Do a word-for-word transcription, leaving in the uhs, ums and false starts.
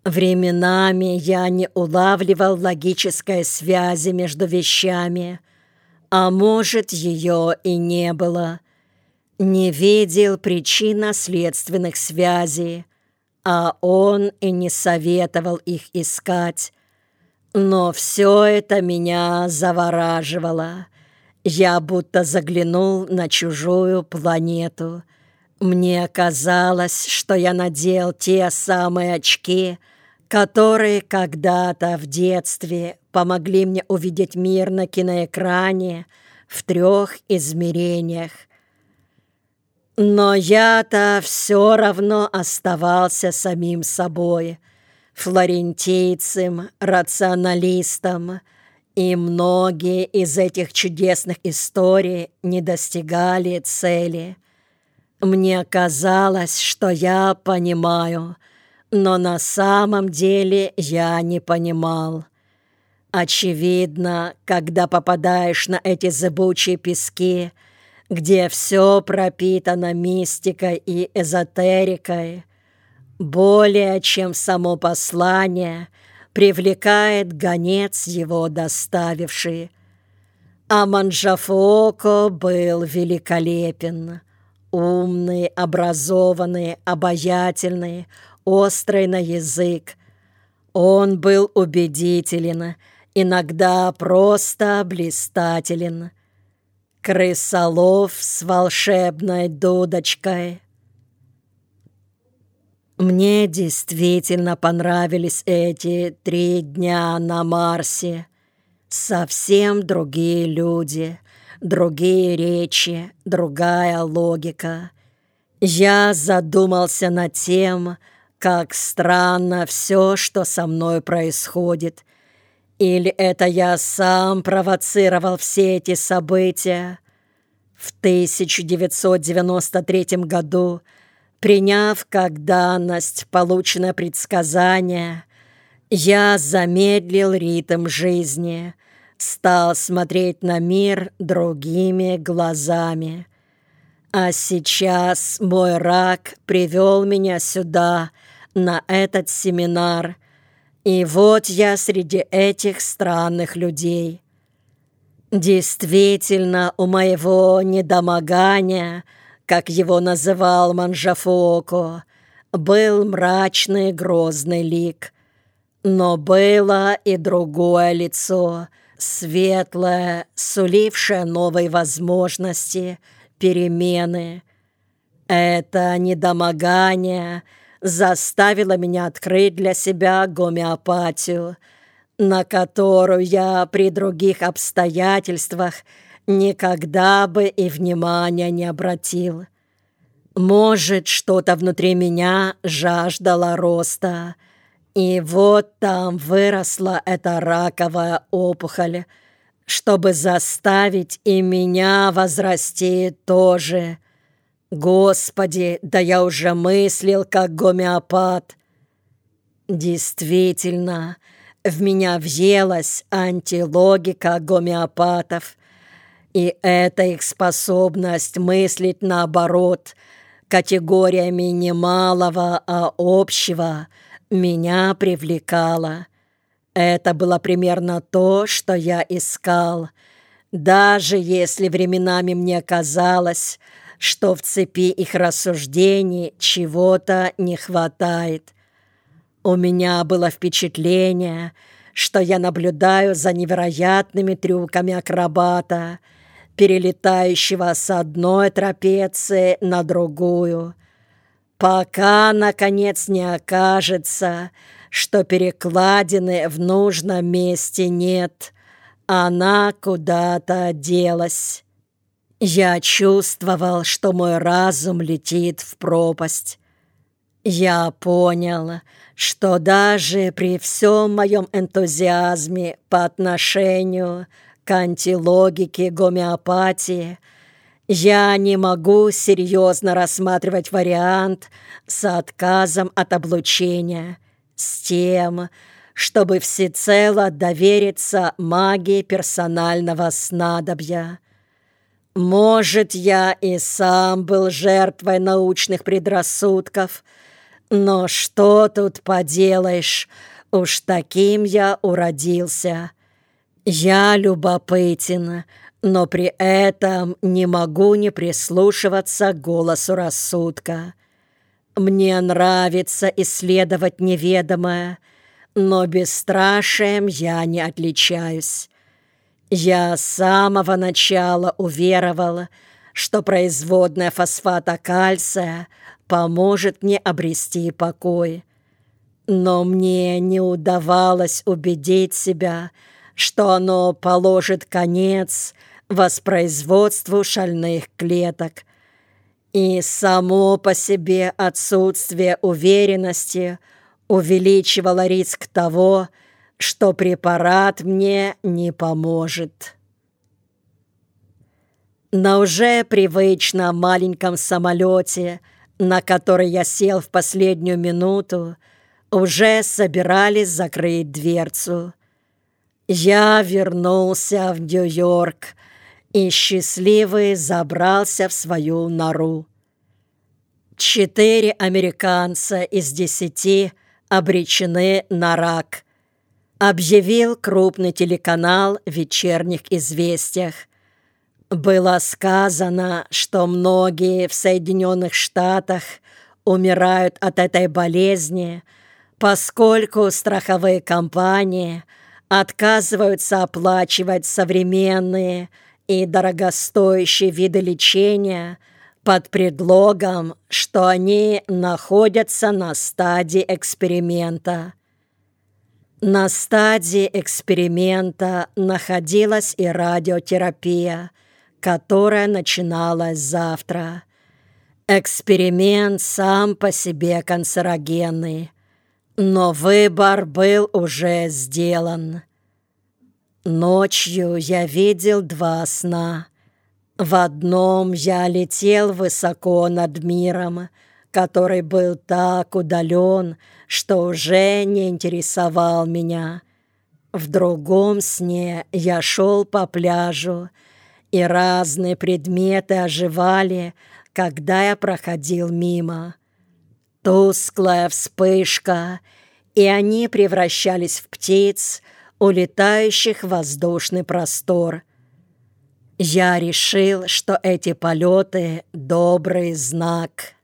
Временами я не улавливал логической связи между вещами, а может, ее и не было. Не видел причинно-следственных связей, а он и не советовал их искать. Но все это меня завораживало. Я будто заглянул на чужую планету. Мне казалось, что я надел те самые очки, которые когда-то в детстве помогли мне увидеть мир на киноэкране в трех измерениях. Но я-то все равно оставался самим собой, флорентийцем, рационалистом, и многие из этих чудесных историй не достигали цели. Мне казалось, что я понимаю, но на самом деле я не понимал. Очевидно, когда попадаешь на эти зыбучие пески, где все пропитано мистикой и эзотерикой, более чем само послание привлекает гонец, его доставивший. А Манджафуоко был великолепен. Умный, образованный, обаятельный, острый на язык. Он был убедителен, иногда просто блистателен. Крысолов с волшебной дудочкой. Мне действительно понравились эти три дня на Марсе. Совсем другие люди, другие речи, другая логика. Я задумался над тем, как странно все, что со мной происходит. Или это я сам провоцировал все эти события? В тысяча девятьсот девяносто третьем году, приняв как данность полученное предсказание, я замедлил ритм жизни, стал смотреть на мир другими глазами. А сейчас мой рак привел меня сюда, на этот семинар, и вот я среди этих странных людей. Действительно, у моего недомогания, как его называл Манджафуоко, был мрачный грозный лик. Но было и другое лицо, светлое, сулившее новые возможности, перемены. Это недомогание заставило меня открыть для себя гомеопатию, на которую я при других обстоятельствах никогда бы и внимания не обратил. Может, что-то внутри меня жаждало роста, и вот там выросла эта раковая опухоль, чтобы заставить и меня возрасти тоже. Господи, да я уже мыслил как гомеопат. Действительно, в меня въелась антилогика гомеопатов, и эта их способность мыслить наоборот, категориями не малого, а общего, меня привлекала. Это было примерно то, что я искал, даже если временами мне казалось, что в цепи их рассуждений чего-то не хватает. У меня было впечатление, что я наблюдаю за невероятными трюками акробата, перелетающего с одной трапеции на другую, пока, наконец, не окажется, что перекладины в нужном месте нет, она куда-то делась. Я чувствовал, что мой разум летит в пропасть. Я понял, что даже при всем моем энтузиазме по отношению к антилогике гомеопатии я не могу серьезно рассматривать вариант с отказом от облучения, с тем, чтобы всецело довериться магии персонального снадобья. Может, я и сам был жертвой научных предрассудков, Но что тут поделаешь, уж таким я уродился. Я любопытен, но при этом не могу не прислушиваться к голосу рассудка. Мне нравится исследовать неведомое, но бесстрашием я не отличаюсь. Я с самого начала уверовал, что производная фосфата кальция поможет мне обрести покой. Но мне не удавалось убедить себя, что оно положит конец воспроизводству шальных клеток. И само по себе отсутствие уверенности увеличивало риск того, что препарат мне не поможет. На уже привычном маленьком самолете, на который я сел в последнюю минуту, уже собирались закрыть дверцу. Я вернулся в Нью-Йорк и счастливый забрался в свою нору. Четыре американца из десяти обречены на рак, объявил крупный телеканал в вечерних известиях. Было сказано, что многие в Соединенных Штатах умирают от этой болезни, поскольку страховые компании отказываются оплачивать современные и дорогостоящие виды лечения под предлогом, что они находятся на стадии эксперимента. На стадии эксперимента находилась и радиотерапия, которая начиналась завтра. Эксперимент сам по себе канцерогенный, но выбор был уже сделан. Ночью я видел два сна. В одном я летел высоко над миром, который был так удален, что уже не интересовал меня. В другом сне я шел по пляжу, и разные предметы оживали, когда я проходил мимо. Тусклая вспышка, и они превращались в птиц, улетающих в воздушный простор. Я решил, что эти полеты — добрый знак.